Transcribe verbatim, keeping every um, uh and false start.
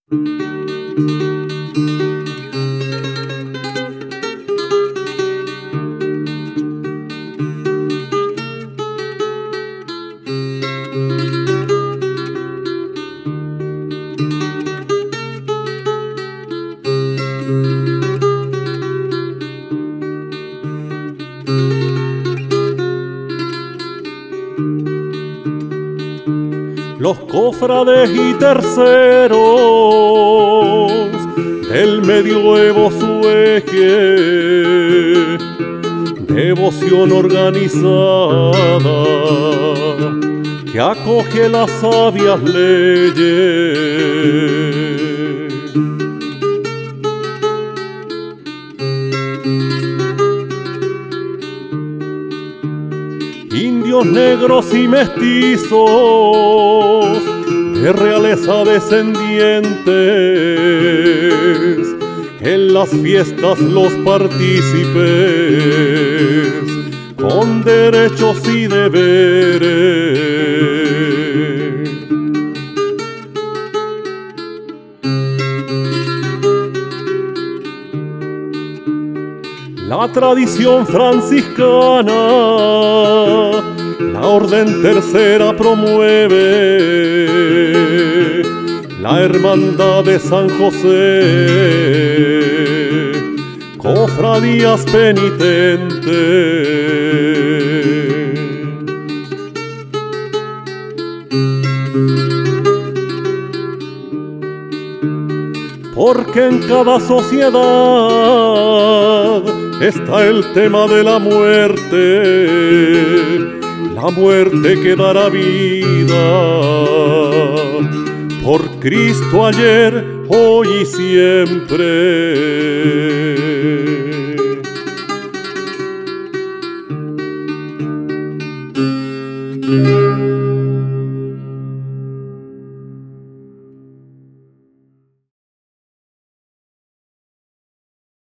Los cofrades y terceros del medioevo su eje, devoción organizada que acoge las sabias leyes. Indios, negros y mestizos, de realeza descendientes, en las fiestas los partícipes, con derechos y deberes. La tradición franciscana, la orden tercera promueve, la hermandad de San José, cofradías penitentes. Porque en cada sociedad está el tema de la muerte, la muerte que dará vida por Cristo ayer, hoy y siempre.